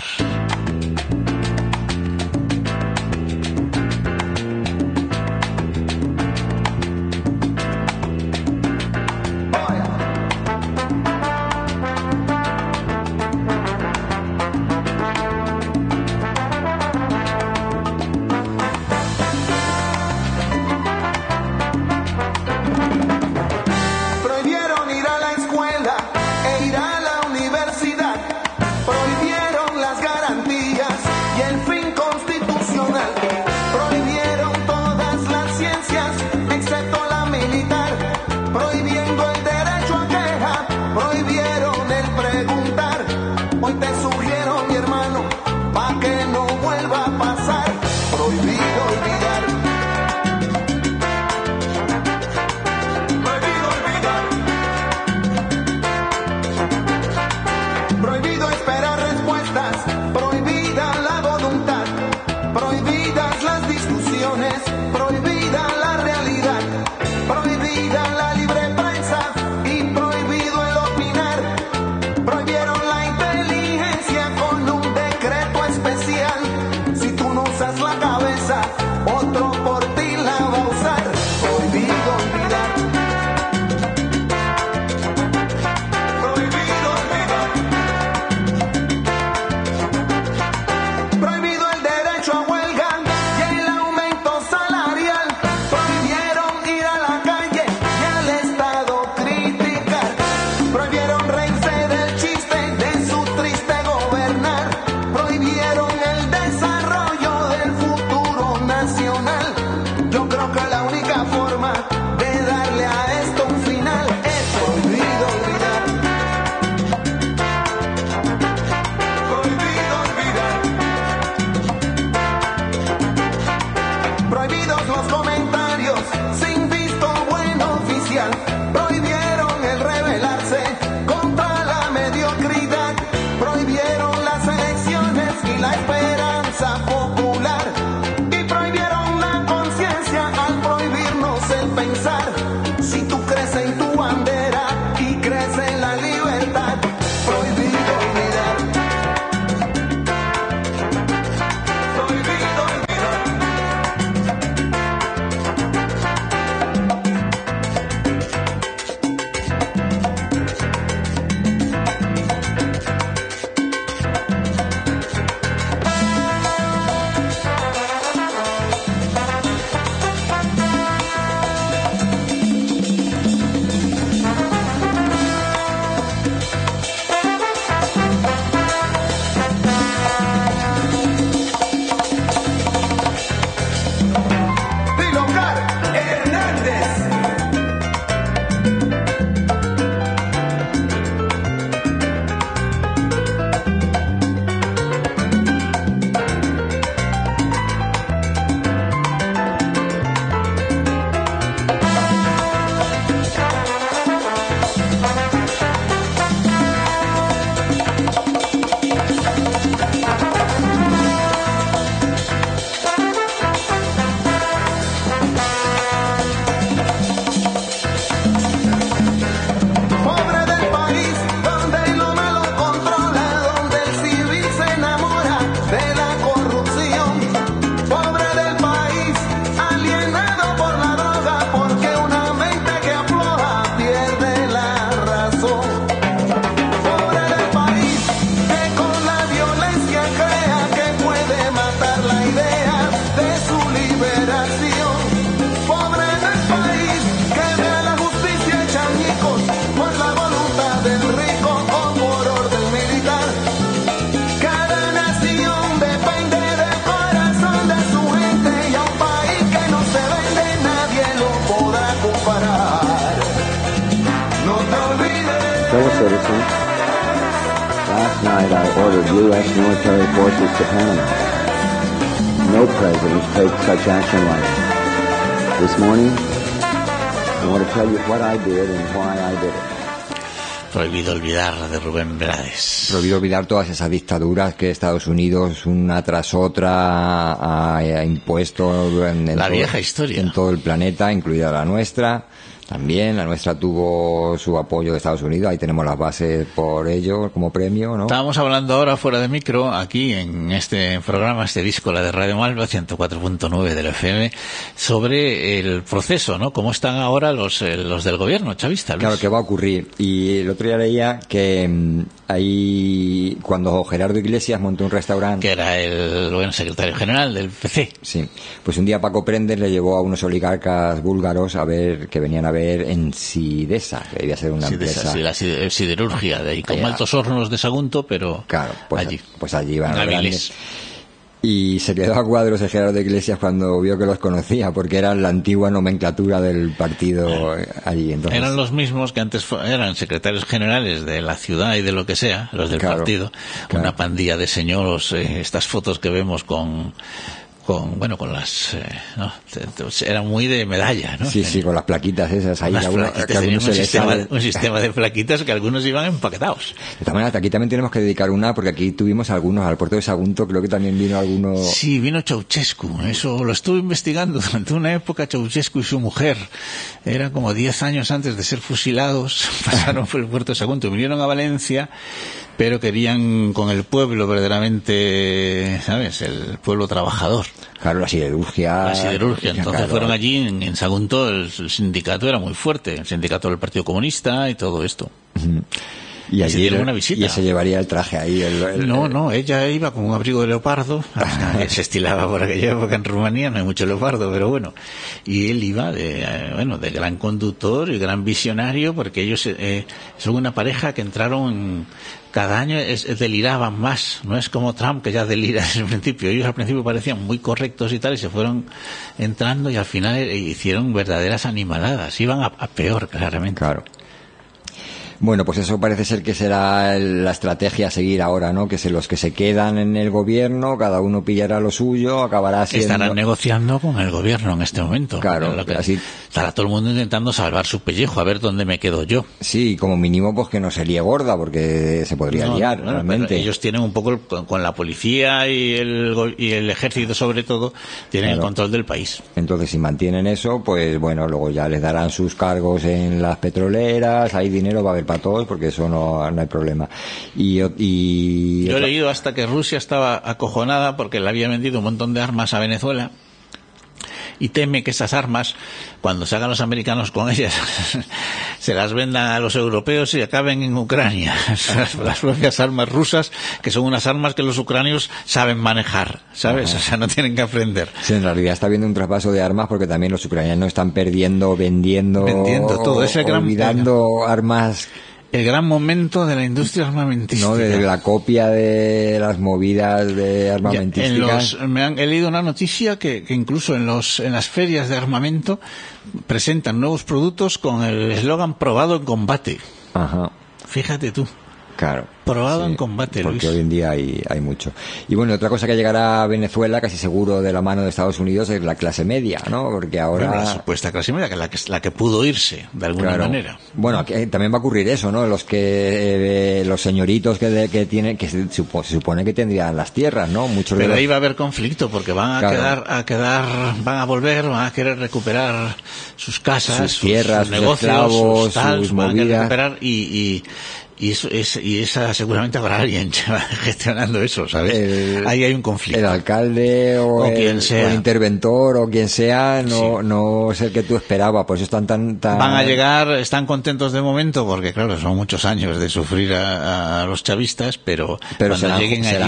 citizens. Last night I ordered U.S. military forces to Panama. No president takes such action lightly. This morning, I want to tell you what I did and why I did it. Prohibido olvidar, de Rubén Blades. Prohibido olvidar todas esas dictaduras que Estados Unidos, una tras otra, ha impuesto en la todo, vieja historia. En todo el planeta, incluida la nuestra. También la nuestra tuvo su apoyo de Estados Unidos, ahí tenemos las bases por ello como premio, ¿no? Estábamos hablando ahora fuera de micro, aquí en este programa, este disco, la de Radio Malva, 104.9 del FM, sobre el proceso, ¿no? Cómo están ahora los del gobierno chavista, Luis. Claro, que va a ocurrir. Y el otro día leía que ahí, cuando Gerardo Iglesias montó un restaurante... Que era el secretario general del PC. Sí, pues un día Paco Prendes le llevó a unos oligarcas búlgaros que venían a ver en Sidesa, que debía ser una empresa. Sí, la siderurgia de ahí, con altos hornos de Sagunto, pero claro, pues allí van a grandes. Y se quedó a cuadros el Gerardo Iglesias cuando vio que los conocía, porque eran la antigua nomenclatura del partido allí. Entonces, eran los mismos que antes eran secretarios generales de la ciudad y de lo que sea, los del partido. Claro. Una pandilla de señoros, estas fotos que vemos con las ¿no? Era muy de medalla, ¿no? Sí, con las plaquitas esas ahí, un sistema de plaquitas que algunos iban empaquetados. De todas maneras, aquí también tenemos que dedicar una, porque aquí tuvimos algunos, al puerto de Sagunto creo que también vino alguno. Sí, vino Ceausescu, eso lo estuve investigando durante una época. Ceausescu y su mujer, era como 10 años antes de ser fusilados, pasaron por el puerto de Sagunto, vinieron a Valencia, pero querían con el pueblo verdaderamente, ¿sabes? El pueblo trabajador. Claro, la siderurgia. Entonces claro. Fueron allí en Sagunto, el sindicato era muy fuerte, el sindicato del Partido Comunista y todo esto. Uh-huh. Y allí una visita. Y se llevaría el traje ahí. No, ella iba con un abrigo de leopardo. Se estilaba por aquella época en Rumanía, no hay mucho leopardo, pero bueno. Y él iba de gran conductor y gran visionario, porque ellos son una pareja que entraron cada año deliraban más. No es como Trump, que ya delira desde el principio. Ellos al principio parecían muy correctos y tal, y se fueron entrando y al final hicieron verdaderas animaladas. Iban a peor, claramente. Claro. Bueno, pues eso parece ser que será la estrategia a seguir ahora, ¿no? Que los que se quedan en el gobierno, cada uno pillará lo suyo, acabará siendo... Estarán negociando con el gobierno en este momento. Claro, así... Estará todo el mundo intentando salvar su pellejo, a ver dónde me quedo yo. Sí, como mínimo pues que no se líe gorda, porque se podría liar, realmente. Ellos tienen un poco, con la policía y el ejército sobre todo, tienen el control del país. Entonces, si mantienen eso, pues bueno, luego ya les darán sus cargos en las petroleras, hay dinero, va a haber para todos, porque eso no hay problema. Yo he leído hasta que Rusia estaba acojonada porque le había vendido un montón de armas a Venezuela y teme que esas armas, cuando se hagan los americanos con ellas, se las vendan a los europeos y acaben en Ucrania. Las propias armas rusas, que son unas armas que los ucranios saben manejar, ¿sabes? Ajá. O sea, no tienen que aprender. Sí, en realidad está habiendo un traspaso de armas, porque también los ucranianos están vendiendo todo ese olvidando armas. El gran momento de la industria armamentística. No, de la copia de las movidas de armamentísticas. He leído una noticia que incluso en las ferias de armamento presentan nuevos productos con el eslogan "probado en combate". Ajá. Fíjate tú. Claro. Probado en combate, porque Luis. Hoy en día hay mucho. Y bueno, otra cosa que llegará a Venezuela, casi seguro de la mano de Estados Unidos, es la clase media, ¿no? Porque ahora... Bueno, la supuesta clase media, que la que pudo irse, de alguna manera. Bueno, aquí también va a ocurrir eso, ¿no? Los señoritos que tienen, que se supone que tendrían las tierras, ¿no? Muchos Pero ahí va a haber conflicto, porque van a volver, van a querer recuperar sus casas, sus tierras, sus negocios, esclavos, sus movidas. Van a recuperar y esa seguramente habrá alguien gestionando eso, ¿sabes? Ahí hay un conflicto. El alcalde o quien sea. O el interventor o quien sea, no es el que tú esperabas, por eso están tan... Van a llegar, están contentos de momento, porque claro, son muchos años de sufrir a los chavistas, pero cuando lleguen allí...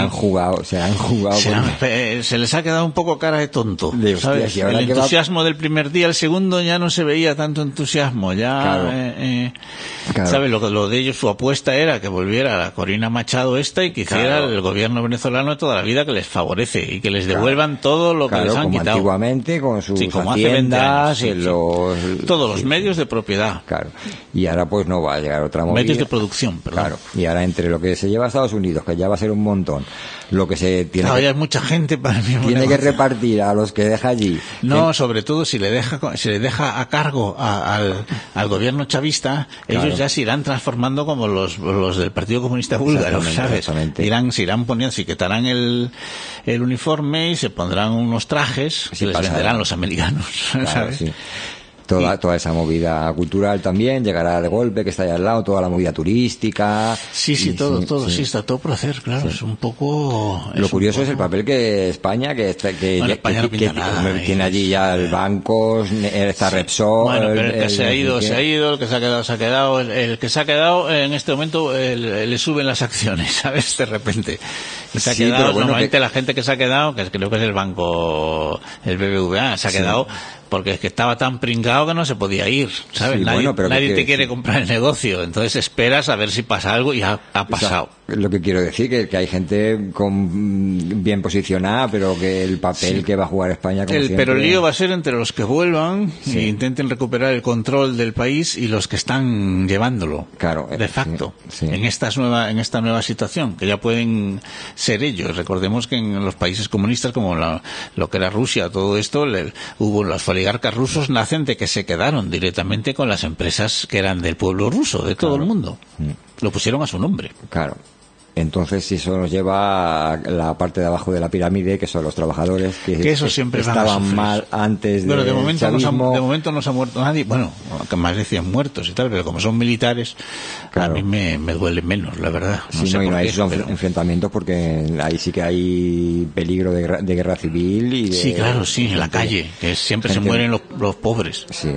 Se les ha quedado un poco cara de tonto, ¿sabes? El entusiasmo del primer día, el segundo ya no se veía tanto entusiasmo, ya... Claro. ¿Sabes? Lo de ellos, su apuesta propuesta era que volviera la Corina Machado y que hiciera el gobierno venezolano toda la vida, que les favorece y que les devuelvan todo lo que les han como quitado. Antiguamente, con sus como haciendas, hace 20 años, todos los medios de propiedad. Claro. Y ahora pues no va a llegar otra movida. Medios de producción, perdón. Claro. Y ahora entre lo que se lleva a Estados Unidos, que ya va a ser un montón, lo que se tiene ya hay mucha gente para el mismo tiene negocio. que repartir a los que deja allí. No, sobre todo si le deja a cargo al gobierno chavista, ellos ya se irán transformando como los del Partido Comunista Búlgaro, ¿sabes? Se irán poniendo, se quitarán el uniforme y se pondrán unos trajes que les venderán los americanos, ¿sabes? Sí. Toda esa movida cultural también llegará de golpe, que está ahí al lado, toda la movida turística. Sí, está todo por hacer, claro. Sí. Es un poco. Lo curioso es el papel que España, España no pinta nada, tiene allí ya el banco, está Repsol. Bueno, pero el que se ha ido, el que se ha quedado, el que se ha quedado en este momento le suben las acciones, ¿sabes? De repente. Se ha quedado, pero bueno, normalmente la gente que se ha quedado, que creo que es el banco, el BBVA, se ha quedado porque es que estaba tan pringado que no se podía ir, ¿sabes? Sí, nadie te quiere comprar el negocio, entonces esperas a ver si pasa algo y ha pasado. O sea, lo que quiero decir que hay gente bien posicionada, pero que el papel que va a jugar España como siempre... Pero el lío va a ser entre los que vuelvan e intenten recuperar el control del país y los que están llevándolo, de facto, en esta nueva situación, que ya pueden ser ellos. Recordemos que en los países comunistas, como lo que era Rusia, todo esto, los oligarcas rusos nacen de que se quedaron directamente con las empresas que eran del pueblo ruso, de todo el mundo. Lo pusieron a su nombre. Claro. Entonces eso nos lleva a la parte de abajo de la pirámide, que son los trabajadores que eso siempre estaban mal antes de momento no se ha muerto nadie, bueno, que más decían muertos y tal, pero como son militares, a mí me duele menos, la verdad. No hay esos enfrentamientos, porque ahí sí que hay peligro de guerra civil en la calle, que siempre se mueren los pobres. Sí.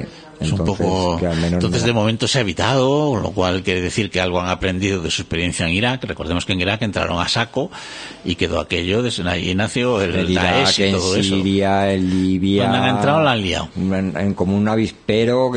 Entonces de momento se ha evitado, lo cual quiere decir que algo han aprendido de su experiencia en Irak. Recordemos que en Irak entraron a saco y quedó aquello, allí nació el Daesh y todo eso. En Siria, en Libia... Cuando han entrado la han liado. Como un avispero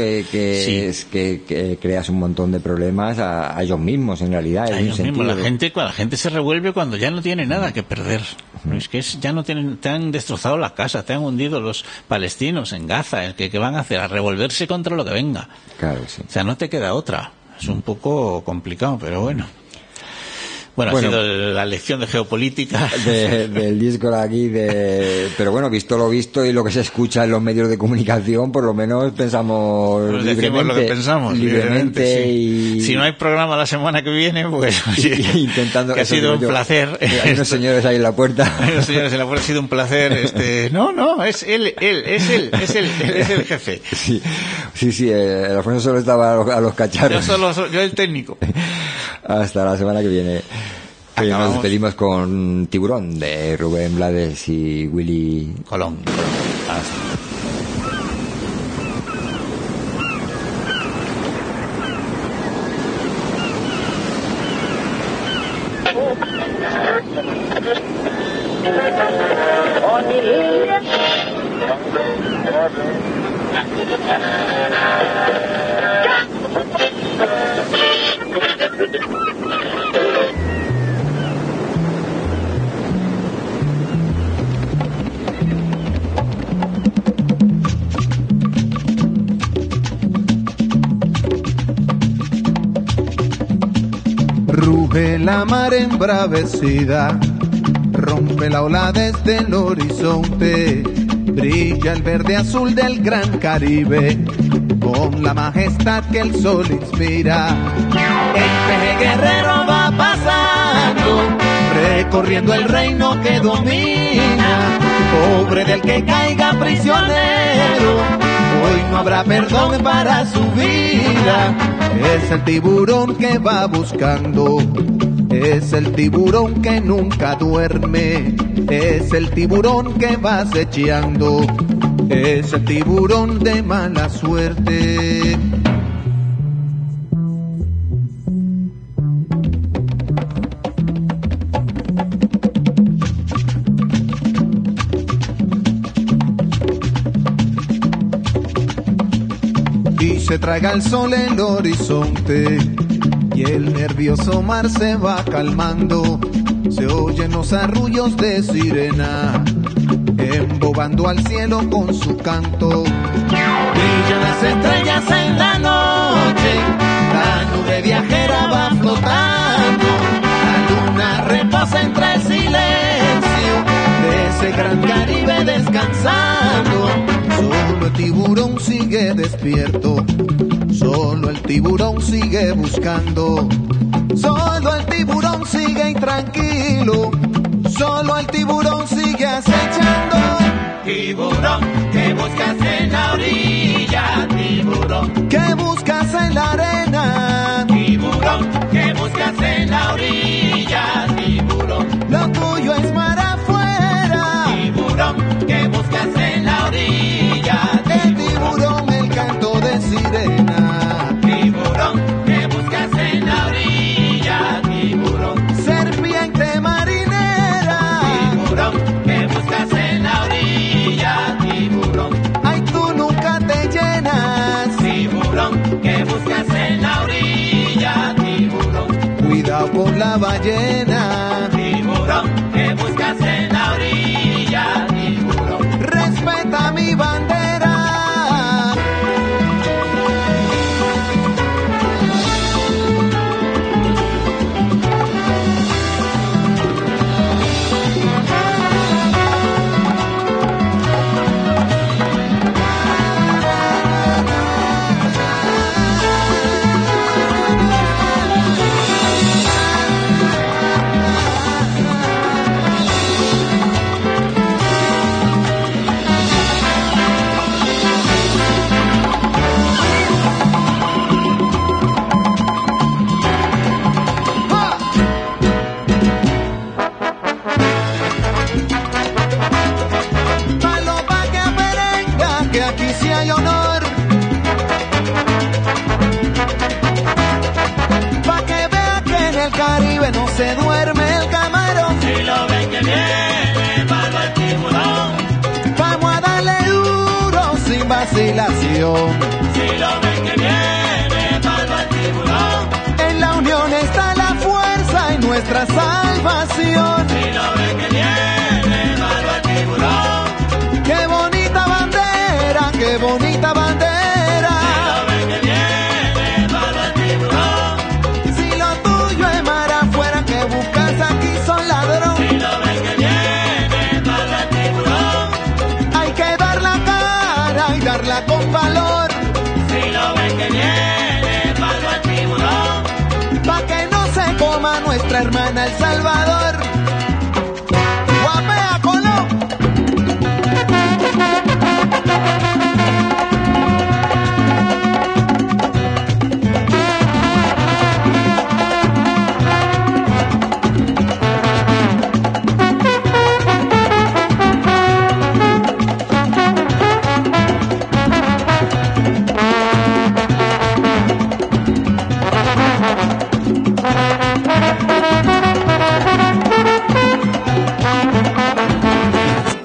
que creas un montón de problemas a ellos mismos, en realidad. A ellos mismos. La gente se revuelve cuando ya no tiene nada que perder. Es que ya no tienen, te han destrozado la casa, te han hundido los palestinos en Gaza. ¿Qué van a hacer? A revolverse contra lo que venga. Claro, sí. O sea, no te queda otra. Es un poco complicado, pero bueno. Bueno, ha sido la lección de geopolítica del disco de aquí, pero bueno, visto lo visto y lo que se escucha en los medios de comunicación, por lo menos pensamos decimos lo que pensamos libremente y si no hay programa la semana que viene, pues intentando que ha sido un placer. Hay unos señores ahí en la puerta. Hay unos señores en la puerta, ha sido un placer. No, es él es el jefe. Sí, Alfonso solo estaba a los cacharros. Yo el técnico. Hasta la semana que viene. Nos despedimos con Tiburón de Rubén Blades y Willy Colón. Ruge la mar embravecida, rompe la ola desde el horizonte, brilla el verde azul del gran Caribe, con la majestad que el sol inspira. El peje guerrero va pasando, recorriendo el reino que domina, pobre del que caiga prisionero, hoy no habrá perdón para su vida. Es el tiburón que va buscando, es el tiburón que nunca duerme, es el tiburón que va acechando, es el tiburón de mala suerte. Y se traiga el sol el horizonte, y el nervioso mar se va calmando. Se oyen los arrullos de sirena, embobando al cielo con su canto. Brillan las estrellas en la noche, la nube viajera va flotando, la luna reposa entre el silencio de ese gran Caribe descansando. Solo el tiburón sigue despierto, solo el tiburón sigue buscando. Solo el tiburón sigue intranquilo, solo el tiburón sigue acechando. Tiburón, ¿qué buscas en la orilla? Tiburón, ¿qué buscas en la arena? Tiburón, ¿qué buscas en la orilla? Tiburón, lo tuyo es mar afuera. Tiburón, ¿qué buscas en la orilla? El tiburón, el canto de sirena. Tiburón, ¿qué buscas en la orilla? Tiburón, serpiente marinera. Tiburón, ¿qué buscas en la orilla? Tiburón, ay, tú nunca te llenas. Tiburón, ¿qué buscas en la orilla? Tiburón, cuidado con la ballena. Tiburón, ¿qué buscas en la orilla? Tiburón, respeta mi bandera. No se duerme el camarón. Si lo ven que viene, palo el tiburón. Vamos a darle duro sin vacilación. Si lo ven que viene, palo el tiburón. En la unión está la fuerza y nuestra salvación. Si lo ven que viene, palo el tiburón. Qué bonita bandera, qué bonita bandera. Si lo ven que viene, palo el tiburón. Si lo tuyo es mar afuera, que buscas aquí son ladrón. Si lo ven que viene, palo el tiburón. Hay que dar la cara y darla con valor. Si lo ven que viene, palo el tiburón. Pa' que no se coma nuestra hermana El Salvador.